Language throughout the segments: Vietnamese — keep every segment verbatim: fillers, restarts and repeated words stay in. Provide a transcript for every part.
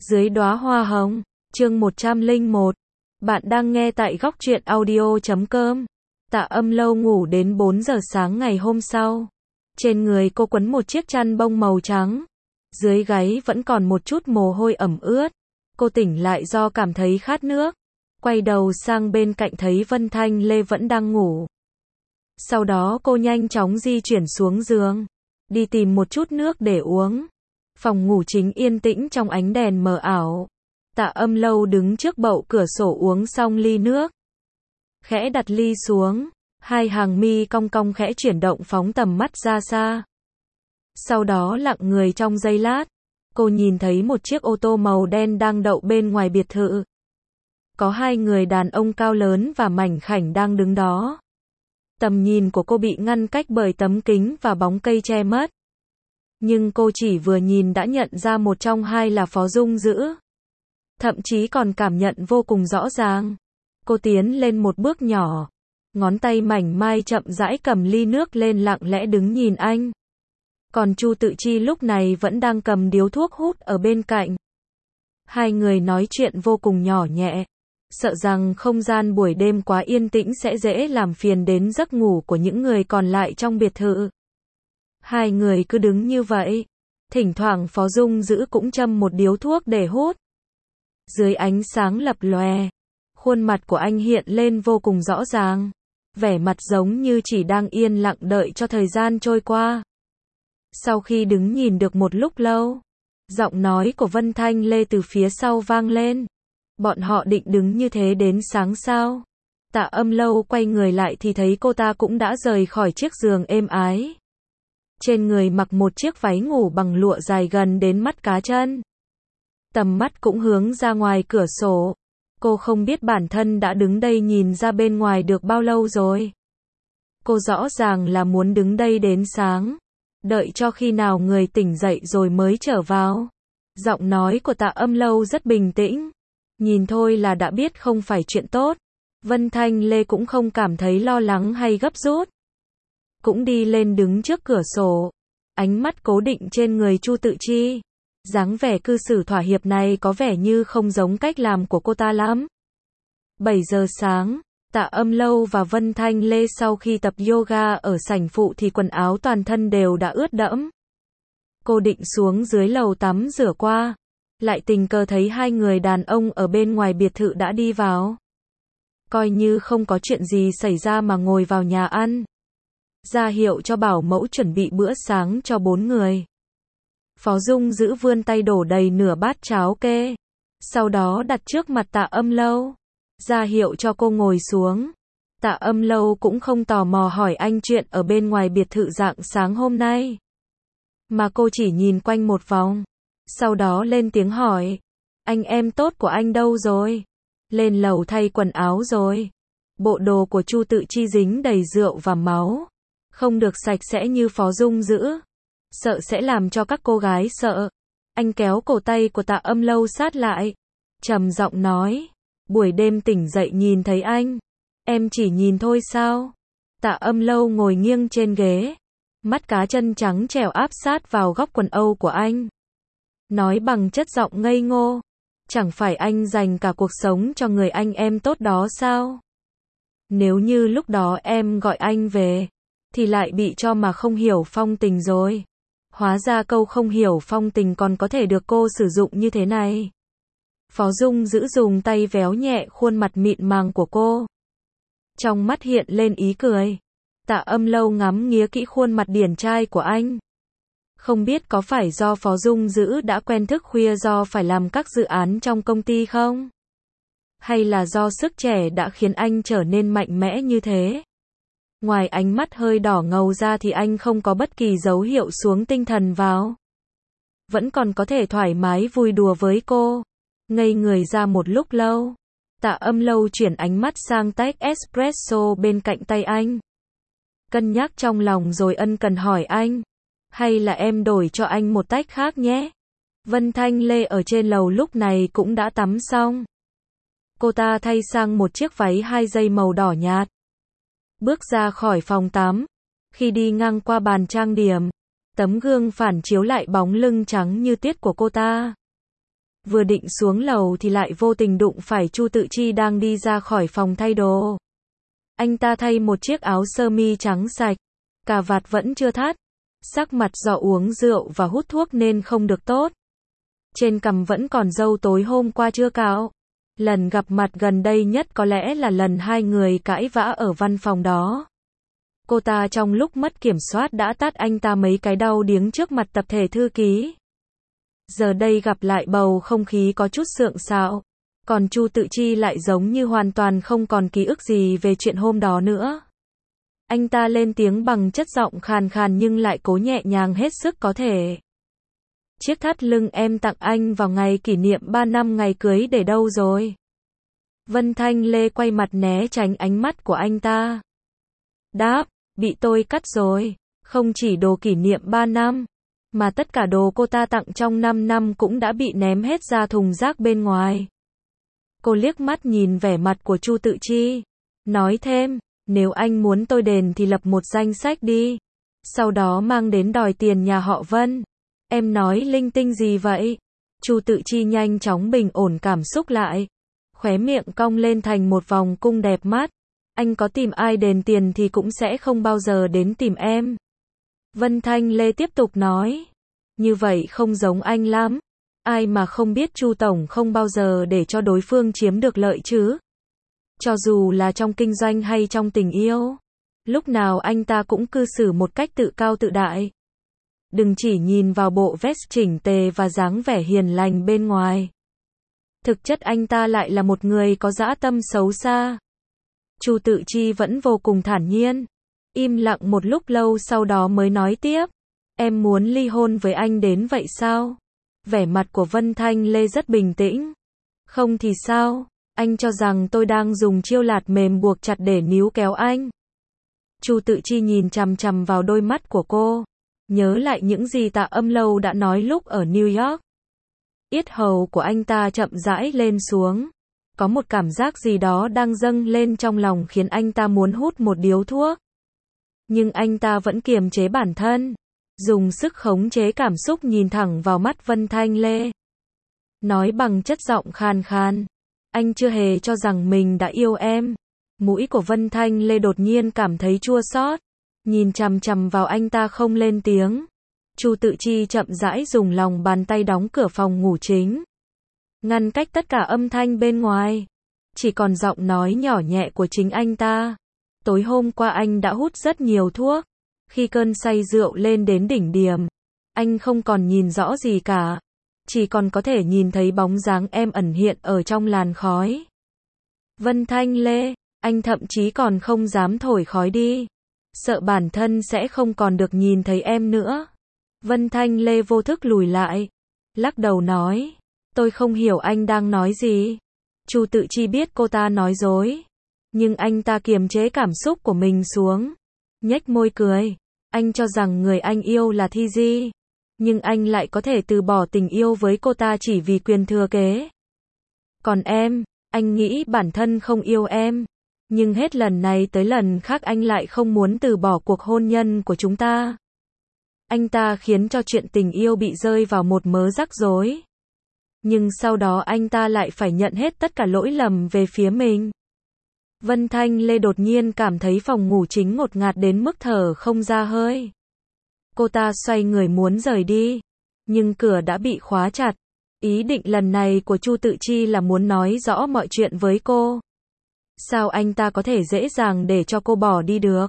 Dưới đóa hoa hồng, chương một trăm lẻ một. Bạn đang nghe tại góc truyện audio chấm com. Tạ Âm Lâu ngủ đến bốn giờ sáng ngày hôm sau. Trên người cô quấn một chiếc chăn bông màu trắng. Dưới gáy vẫn còn một chút mồ hôi ẩm ướt. Cô tỉnh lại do cảm thấy khát nước. Quay đầu sang bên cạnh thấy Vân Thanh Lê vẫn đang ngủ. Sau đó cô nhanh chóng di chuyển xuống giường. Đi tìm một chút nước để uống. Phòng ngủ chính yên tĩnh trong ánh đèn mờ ảo. Tạ Âm Lâu đứng trước bậu cửa sổ uống xong ly nước. Khẽ đặt ly xuống, hai hàng mi cong cong khẽ chuyển động phóng tầm mắt ra xa. Sau đó lặng người trong giây lát, cô nhìn thấy một chiếc ô tô màu đen đang đậu bên ngoài biệt thự. Có hai người đàn ông cao lớn và mảnh khảnh đang đứng đó. Tầm nhìn của cô bị ngăn cách bởi tấm kính và bóng cây che mất. Nhưng cô chỉ vừa nhìn đã nhận ra một trong hai là Phó Dung Dữ. Thậm chí còn cảm nhận vô cùng rõ ràng. Cô tiến lên một bước nhỏ. Ngón tay mảnh mai chậm rãi cầm ly nước lên lặng lẽ đứng nhìn anh. Còn Chu Tự Chi lúc này vẫn đang cầm điếu thuốc hút ở bên cạnh. Hai người nói chuyện vô cùng nhỏ nhẹ. Sợ rằng không gian buổi đêm quá yên tĩnh sẽ dễ làm phiền đến giấc ngủ của những người còn lại trong biệt thự. Hai người cứ đứng như vậy. Thỉnh thoảng Phó Dung Dữ cũng châm một điếu thuốc để hút. Dưới ánh sáng lập lòe, khuôn mặt của anh hiện lên vô cùng rõ ràng. Vẻ mặt giống như chỉ đang yên lặng đợi cho thời gian trôi qua. Sau khi đứng nhìn được một lúc lâu, giọng nói của Vân Thanh Lê từ phía sau vang lên. Bọn họ định đứng như thế đến sáng sao? Tạ Âm Lâu quay người lại thì thấy cô ta cũng đã rời khỏi chiếc giường êm ái. Trên người mặc một chiếc váy ngủ bằng lụa dài gần đến mắt cá chân. Tầm mắt cũng hướng ra ngoài cửa sổ. Cô không biết bản thân đã đứng đây nhìn ra bên ngoài được bao lâu rồi. Cô rõ ràng là muốn đứng đây đến sáng. Đợi cho khi nào người tỉnh dậy rồi mới trở vào. Giọng nói của Tạ Âm Lâu rất bình tĩnh. Nhìn thôi là đã biết không phải chuyện tốt. Vân Thanh Lê cũng không cảm thấy lo lắng hay gấp rút. Cũng đi lên đứng trước cửa sổ. Ánh mắt cố định trên người Chu Tự Chi. Dáng vẻ cư xử thỏa hiệp này có vẻ như không giống cách làm của cô ta lắm. bảy giờ sáng, Tạ Âm Lâu và Vân Thanh Lê sau khi tập yoga ở sảnh phụ thì quần áo toàn thân đều đã ướt đẫm. Cô định xuống dưới lầu tắm rửa qua. Lại tình cờ thấy hai người đàn ông ở bên ngoài biệt thự đã đi vào. Coi như không có chuyện gì xảy ra mà ngồi vào nhà ăn. Ra hiệu cho bảo mẫu chuẩn bị bữa sáng cho bốn người. Phó Dung Dữ vươn tay đổ đầy nửa bát cháo kê. Sau đó đặt trước mặt Tạ Âm Lâu. Ra hiệu cho cô ngồi xuống. Tạ Âm Lâu cũng không tò mò hỏi anh chuyện ở bên ngoài biệt thự rạng sáng hôm nay. Mà cô chỉ nhìn quanh một vòng. Sau đó lên tiếng hỏi. Anh em tốt của anh đâu rồi? Lên lầu thay quần áo rồi. Bộ đồ của Chu Tự Chi dính đầy rượu và máu. Không được sạch sẽ như Phó Dung Dữ. Sợ sẽ làm cho các cô gái sợ. Anh kéo cổ tay của Tạ Âm Lâu sát lại. Trầm giọng nói. Buổi đêm tỉnh dậy nhìn thấy anh. Em chỉ nhìn thôi sao? Tạ Âm Lâu ngồi nghiêng trên ghế. Mắt cá chân trắng trẻo áp sát vào góc quần âu của anh. Nói bằng chất giọng ngây ngô. Chẳng phải anh dành cả cuộc sống cho người anh em tốt đó sao? Nếu như lúc đó em gọi anh về, thì lại bị cho mà không hiểu phong tình rồi. Hóa ra câu không hiểu phong tình còn có thể được cô sử dụng như thế này. Phó Dung Dữ dùng tay véo nhẹ khuôn mặt mịn màng của cô. Trong mắt hiện lên ý cười. Tạ Âm Lâu ngắm nghía kỹ khuôn mặt điển trai của anh. Không biết có phải do Phó Dung Dữ đã quen thức khuya do phải làm các dự án trong công ty không? Hay là do sức trẻ đã khiến anh trở nên mạnh mẽ như thế? Ngoài ánh mắt hơi đỏ ngầu ra thì anh không có bất kỳ dấu hiệu xuống tinh thần vào. Vẫn còn có thể thoải mái vui đùa với cô. Ngây người ra một lúc lâu. Tạ Âm Lâu chuyển ánh mắt sang tách espresso bên cạnh tay anh. Cân nhắc trong lòng rồi ân cần hỏi anh. Hay là em đổi cho anh một tách khác nhé? Vân Thanh Lê ở trên lầu lúc này cũng đã tắm xong. Cô ta thay sang một chiếc váy hai dây màu đỏ nhạt. Bước ra khỏi phòng tắm. Khi đi ngang qua bàn trang điểm, tấm gương phản chiếu lại bóng lưng trắng như tiết của cô ta. Vừa định xuống lầu thì lại vô tình đụng phải Chu Tự Chi đang đi ra khỏi phòng thay đồ. Anh ta thay một chiếc áo sơ mi trắng sạch, cà vạt vẫn chưa thắt, sắc mặt do uống rượu và hút thuốc nên không được tốt. Trên cằm vẫn còn râu tối hôm qua chưa cạo. Lần gặp mặt gần đây nhất có lẽ là lần hai người cãi vã ở văn phòng đó. Cô ta trong lúc mất kiểm soát đã tát anh ta mấy cái đau điếng trước mặt tập thể thư ký. Giờ đây gặp lại bầu không khí có chút sượng sạo. Còn Chu Tự Chi lại giống như hoàn toàn không còn ký ức gì về chuyện hôm đó nữa. Anh ta lên tiếng bằng chất giọng khàn khàn nhưng lại cố nhẹ nhàng hết sức có thể. Chiếc thắt lưng em tặng anh vào ngày kỷ niệm ba năm ngày cưới để đâu rồi? Vân Thanh Lê quay mặt né tránh ánh mắt của anh ta. Đáp, bị tôi cắt rồi. Không chỉ đồ kỷ niệm ba năm, mà tất cả đồ cô ta tặng trong năm năm cũng đã bị ném hết ra thùng rác bên ngoài. Cô liếc mắt nhìn vẻ mặt của Chu Tự Chi, nói thêm, nếu anh muốn tôi đền thì lập một danh sách đi. Sau đó mang đến đòi tiền nhà họ Vân. Em nói linh tinh gì vậy? Chu Tự Chi nhanh chóng bình ổn cảm xúc lại. Khóe miệng cong lên thành một vòng cung đẹp mắt. Anh có tìm ai đền tiền thì cũng sẽ không bao giờ đến tìm em. Vân Thanh Lê tiếp tục nói. Như vậy không giống anh lắm. Ai mà không biết Chu Tổng không bao giờ để cho đối phương chiếm được lợi chứ. Cho dù là trong kinh doanh hay trong tình yêu. Lúc nào anh ta cũng cư xử một cách tự cao tự đại. Đừng chỉ nhìn vào bộ vest chỉnh tề và dáng vẻ hiền lành bên ngoài. Thực chất anh ta lại là một người có dã tâm xấu xa. Chu Tự Chi vẫn vô cùng thản nhiên. Im lặng một lúc lâu sau đó mới nói tiếp. Em muốn ly hôn với anh đến vậy sao? Vẻ mặt của Vân Thanh Lê rất bình tĩnh. Không thì sao? Anh cho rằng tôi đang dùng chiêu lạt mềm buộc chặt để níu kéo anh. Chu Tự Chi nhìn chằm chằm vào đôi mắt của cô. Nhớ lại những gì Tạ Âm Lâu đã nói lúc ở New York. Yết hầu của anh ta chậm rãi lên xuống. Có một cảm giác gì đó đang dâng lên trong lòng khiến anh ta muốn hút một điếu thuốc. Nhưng anh ta vẫn kiềm chế bản thân. Dùng sức khống chế cảm xúc nhìn thẳng vào mắt Vân Thanh Lê. Nói bằng chất giọng khàn khàn. Anh chưa hề cho rằng mình đã yêu em. Mũi của Vân Thanh Lê đột nhiên cảm thấy chua xót. Nhìn chằm chằm vào anh ta không lên tiếng. Chu Tự Chi chậm rãi dùng lòng bàn tay đóng cửa phòng ngủ chính. Ngăn cách tất cả âm thanh bên ngoài. Chỉ còn giọng nói nhỏ nhẹ của chính anh ta. Tối hôm qua anh đã hút rất nhiều thuốc. Khi cơn say rượu lên đến đỉnh điểm, anh không còn nhìn rõ gì cả. Chỉ còn có thể nhìn thấy bóng dáng em ẩn hiện ở trong làn khói. Vân Thanh Lê, anh thậm chí còn không dám thổi khói đi. Sợ bản thân sẽ không còn được nhìn thấy em nữa. Vân Thanh Lê vô thức lùi lại. Lắc đầu nói. Tôi không hiểu anh đang nói gì. Chu Tự Chi biết cô ta nói dối. Nhưng anh ta kiềm chế cảm xúc của mình xuống. Nhếch môi cười. Anh cho rằng người anh yêu là Thi Di. Nhưng anh lại có thể từ bỏ tình yêu với cô ta chỉ vì quyền thừa kế. Còn em, anh nghĩ bản thân không yêu em. Nhưng hết lần này tới lần khác anh lại không muốn từ bỏ cuộc hôn nhân của chúng ta. Anh ta khiến cho chuyện tình yêu bị rơi vào một mớ rắc rối. Nhưng sau đó anh ta lại phải nhận hết tất cả lỗi lầm về phía mình. Vân Thanh Lê đột nhiên cảm thấy phòng ngủ chính ngột ngạt đến mức thở không ra hơi. Cô ta xoay người muốn rời đi. Nhưng cửa đã bị khóa chặt. Ý định lần này của Chu Tự Chi là muốn nói rõ mọi chuyện với cô. Sao anh ta có thể dễ dàng để cho cô bỏ đi được?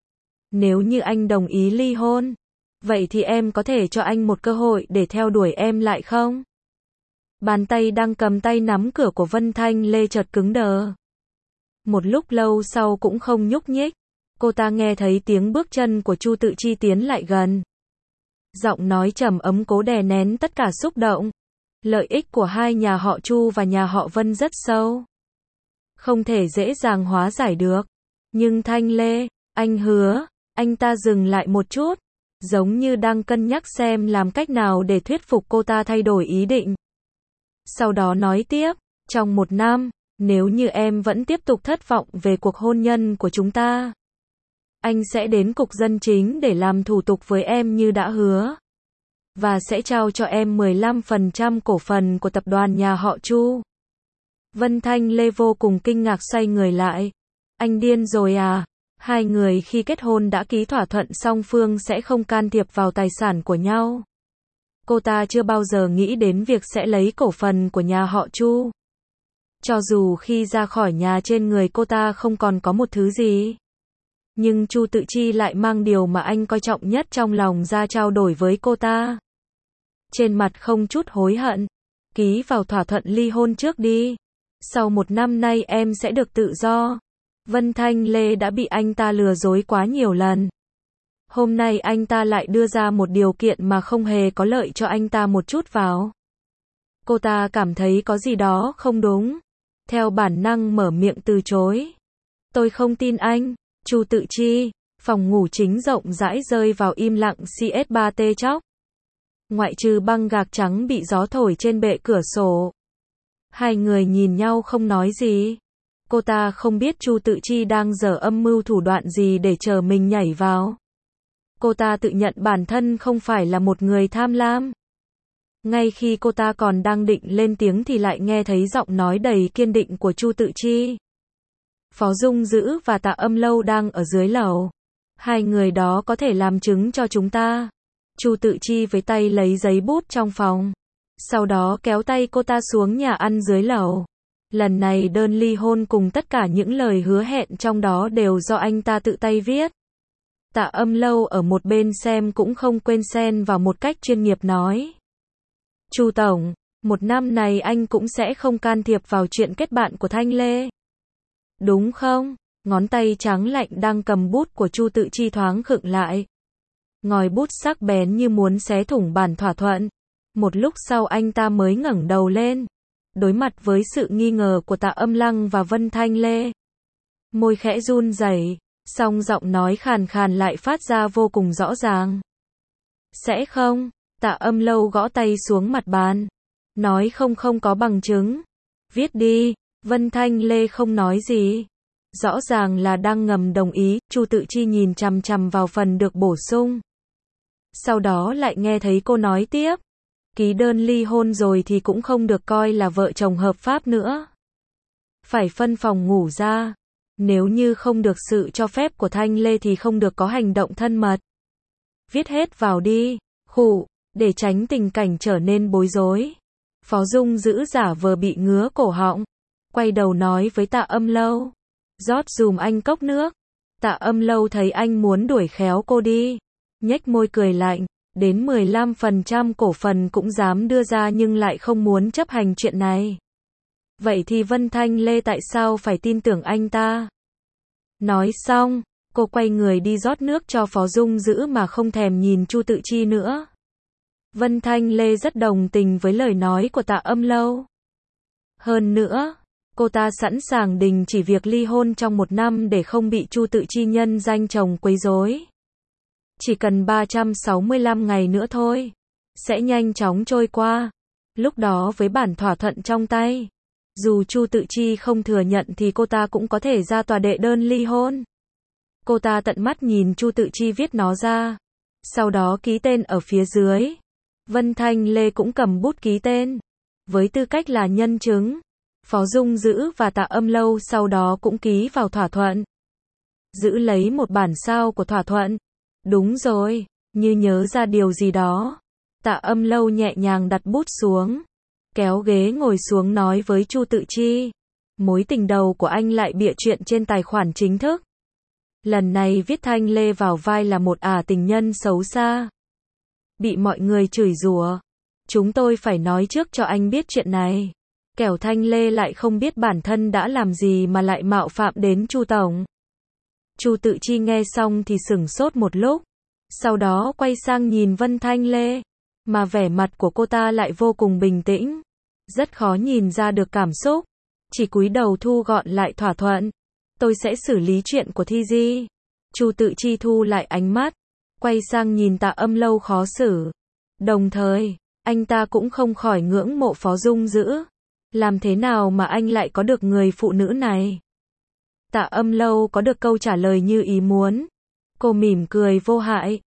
Nếu như anh đồng ý ly hôn, vậy thì em có thể cho anh một cơ hội để theo đuổi em lại không? Bàn tay đang cầm tay nắm cửa của Vân Thanh Lê chợt cứng đờ. Một lúc lâu sau cũng không nhúc nhích. Cô ta nghe thấy tiếng bước chân của Chu Tự Chi tiến lại gần. Giọng nói trầm ấm cố đè nén tất cả xúc động. Lợi ích của hai nhà họ Chu và nhà họ Vân rất sâu. Không thể dễ dàng hóa giải được. Nhưng Thanh Lê, anh hứa, anh ta dừng lại một chút. Giống như đang cân nhắc xem làm cách nào để thuyết phục cô ta thay đổi ý định. Sau đó nói tiếp, trong một năm, nếu như em vẫn tiếp tục thất vọng về cuộc hôn nhân của chúng ta, anh sẽ đến cục dân chính để làm thủ tục với em như đã hứa. và sẽ trao cho em mười lăm phần trăm cổ phần của tập đoàn nhà họ Chu. Vân Thanh Lê vô cùng kinh ngạc xoay người lại. Anh điên rồi à? Hai người khi kết hôn đã ký thỏa thuận song phương sẽ không can thiệp vào tài sản của nhau. Cô ta chưa bao giờ nghĩ đến việc sẽ lấy cổ phần của nhà họ Chu. Cho dù khi ra khỏi nhà trên người cô ta không còn có một thứ gì. Nhưng Chu Tự Chi lại mang điều mà anh coi trọng nhất trong lòng ra trao đổi với cô ta. Trên mặt không chút hối hận. Ký vào thỏa thuận ly hôn trước đi. Sau một năm nay em sẽ được tự do. Vân Thanh Lê đã bị anh ta lừa dối quá nhiều lần. Hôm nay anh ta lại đưa ra một điều kiện mà không hề có lợi cho anh ta một chút vào. Cô ta cảm thấy có gì đó không đúng. Theo bản năng mở miệng từ chối. Tôi không tin anh. Chu Tự Chi. Phòng ngủ chính rộng rãi rơi vào im lặng xê ét ba tê chóc. Ngoại trừ băng gạc trắng bị gió thổi trên bệ cửa sổ. Hai người nhìn nhau không nói gì. Cô ta không biết Chu Tự Chi đang giở âm mưu thủ đoạn gì để chờ mình nhảy vào. Cô ta tự nhận bản thân không phải là một người tham lam. Ngay khi cô ta còn đang định lên tiếng thì lại nghe thấy giọng nói đầy kiên định của Chu Tự Chi. Phó Dung Dữ và Tạ Âm Lâu đang ở dưới lầu. Hai người đó có thể làm chứng cho chúng ta. Chu Tự Chi với tay lấy giấy bút trong phòng. Sau đó kéo tay cô ta xuống nhà ăn dưới lầu. Lần này đơn ly hôn cùng tất cả những lời hứa hẹn trong đó đều do anh ta tự tay viết. Tạ Âm Lâu ở một bên xem cũng không quên xen vào một cách chuyên nghiệp nói. Chu Tổng, một năm này anh cũng sẽ không can thiệp vào chuyện kết bạn của Thanh Lê. Đúng không? Ngón tay trắng lạnh đang cầm bút của Chu Tự Chi thoáng khựng lại. Ngòi bút sắc bén như muốn xé thủng bản thỏa thuận. Một lúc sau anh ta mới ngẩng đầu lên. Đối mặt với sự nghi ngờ của Tạ Âm Lăng và Vân Thanh Lê. Môi khẽ run rẩy, song giọng nói khàn khàn lại phát ra vô cùng rõ ràng. Sẽ không? Tạ Âm Lâu gõ tay xuống mặt bàn. Nói không không có bằng chứng. Viết đi. Vân Thanh Lê không nói gì. Rõ ràng là đang ngầm đồng ý. Chu Tự Chi nhìn chằm chằm vào phần được bổ sung. Sau đó lại nghe thấy cô nói tiếp. Ký đơn ly hôn rồi thì cũng không được coi là vợ chồng hợp pháp nữa. Phải phân phòng ngủ ra. Nếu như không được sự cho phép của Thanh Lê thì không được có hành động thân mật. Viết hết vào đi. Khụ, để tránh tình cảnh trở nên bối rối. Phó Dung Dữ giả vờ bị ngứa cổ họng. Quay đầu nói với Tạ Âm Lâu. Rót dùm anh cốc nước. Tạ Âm Lâu thấy anh muốn đuổi khéo cô đi. Nhếch môi cười lạnh. Đến mười lăm phần trăm cổ phần cũng dám đưa ra nhưng lại không muốn chấp hành chuyện này. Vậy thì Vân Thanh Lê tại sao phải tin tưởng anh ta? Nói xong, cô quay người đi rót nước cho Phó Dung Dữ mà không thèm nhìn Chu Tự Chi nữa. Vân Thanh Lê rất đồng tình với lời nói của Tạ Âm Lâu. Hơn nữa, cô ta sẵn sàng đình chỉ việc ly hôn trong một năm để không bị Chu Tự Chi nhân danh chồng quấy rối. Chỉ cần ba trăm sáu mươi lăm ngày nữa thôi, sẽ nhanh chóng trôi qua. Lúc đó với bản thỏa thuận trong tay, dù Chu Tự Chi không thừa nhận thì cô ta cũng có thể ra tòa đệ đơn ly hôn. Cô ta tận mắt nhìn Chu Tự Chi viết nó ra, sau đó ký tên ở phía dưới. Vân Thanh Lê cũng cầm bút ký tên, với tư cách là nhân chứng. Phó Dung Dữ và Tạ Âm Lâu sau đó cũng ký vào thỏa thuận. Giữ lấy một bản sao của thỏa thuận. Đúng rồi, như nhớ ra điều gì đó. Tạ Âm Lâu nhẹ nhàng đặt bút xuống, kéo ghế ngồi xuống nói với Chu Tự Chi. Mối tình đầu của anh lại bịa chuyện trên tài khoản chính thức. Lần này viết Thanh Lê vào vai là một ả tình nhân xấu xa. Bị mọi người chửi rủa. Chúng tôi phải nói trước cho anh biết chuyện này. Kẻo Thanh Lê lại không biết bản thân đã làm gì mà lại mạo phạm đến Chu Tổng. Chu Tự Chi nghe xong thì sửng sốt một lúc. Sau đó quay sang nhìn Vân Thanh Lê. Mà vẻ mặt của cô ta lại vô cùng bình tĩnh. Rất khó nhìn ra được cảm xúc. Chỉ cúi đầu thu gọn lại thỏa thuận. Tôi sẽ xử lý chuyện của Thi Di. Chu Tự Chi thu lại ánh mắt. Quay sang nhìn Tạ Âm Lâu khó xử. Đồng thời, anh ta cũng không khỏi ngưỡng mộ Phó Dung Dữ. Làm thế nào mà anh lại có được người phụ nữ này? Tạ Âm Lâu có được câu trả lời như ý muốn. Cô mỉm cười vô hại.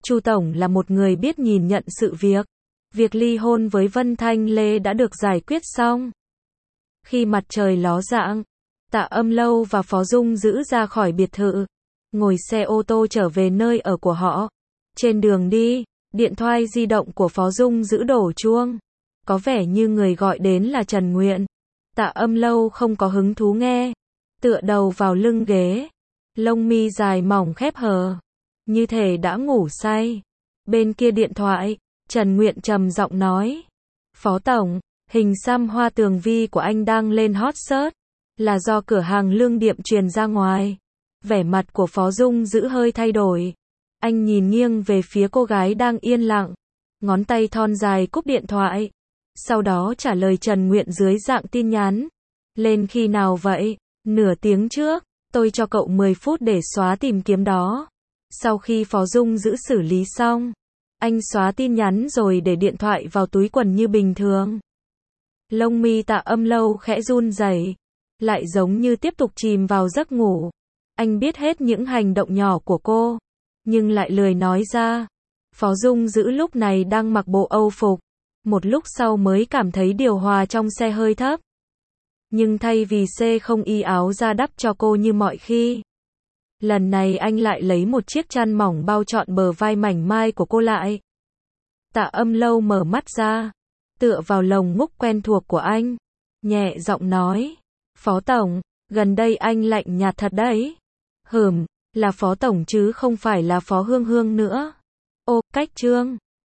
Chu Tổng là một người biết nhìn nhận sự việc. Việc ly hôn với Vân Thanh Lê đã được giải quyết xong. Khi mặt trời ló rạng, Tạ Âm Lâu và Phó Dung Dữ ra khỏi biệt thự, ngồi xe ô tô trở về nơi ở của họ. Trên đường đi, điện thoại di động của Phó Dung Dữ đổ chuông. Có vẻ như người gọi đến là Trần Nguyện. Tạ Âm Lâu không có hứng thú nghe, tựa đầu vào lưng ghế, lông mi dài mỏng khép hờ, như thể đã ngủ say. Bên kia điện thoại, Trần Nguyện trầm giọng nói: Phó Tổng, hình xăm hoa tường vi của anh đang lên hot search, là do cửa hàng Lương Điệm truyền ra ngoài. Vẻ mặt của Phó Dung Dữ hơi thay đổi. Anh nhìn nghiêng về phía cô gái đang yên lặng, ngón tay thon dài cúp điện thoại. Sau đó trả lời Trần Nguyện dưới dạng tin nhắn. Lên khi nào vậy? Nửa tiếng trước, tôi cho cậu mười phút để xóa tìm kiếm đó. Sau khi Phó Dung Dữ xử lý xong, anh xóa tin nhắn rồi để điện thoại vào túi quần như bình thường. Lông mi Tạ Âm Lâu khẽ run rẩy, lại giống như tiếp tục chìm vào giấc ngủ. Anh biết hết những hành động nhỏ của cô, nhưng lại lười nói ra. Phó Dung Dữ lúc này đang mặc bộ Âu phục. Một lúc sau mới cảm thấy điều hòa trong xe hơi thấp. Nhưng thay vì xê không y áo ra đắp cho cô như mọi khi, lần này anh lại lấy một chiếc chăn mỏng bao trọn bờ vai mảnh mai của cô lại. Tạ Âm Lâu mở mắt ra, tựa vào lồng ngúc quen thuộc của anh, nhẹ giọng nói: Phó Tổng, gần đây anh lạnh nhạt thật đấy. Hừm, là Phó Tổng chứ không phải là Phó Hương Hương nữa. Ô, cách chương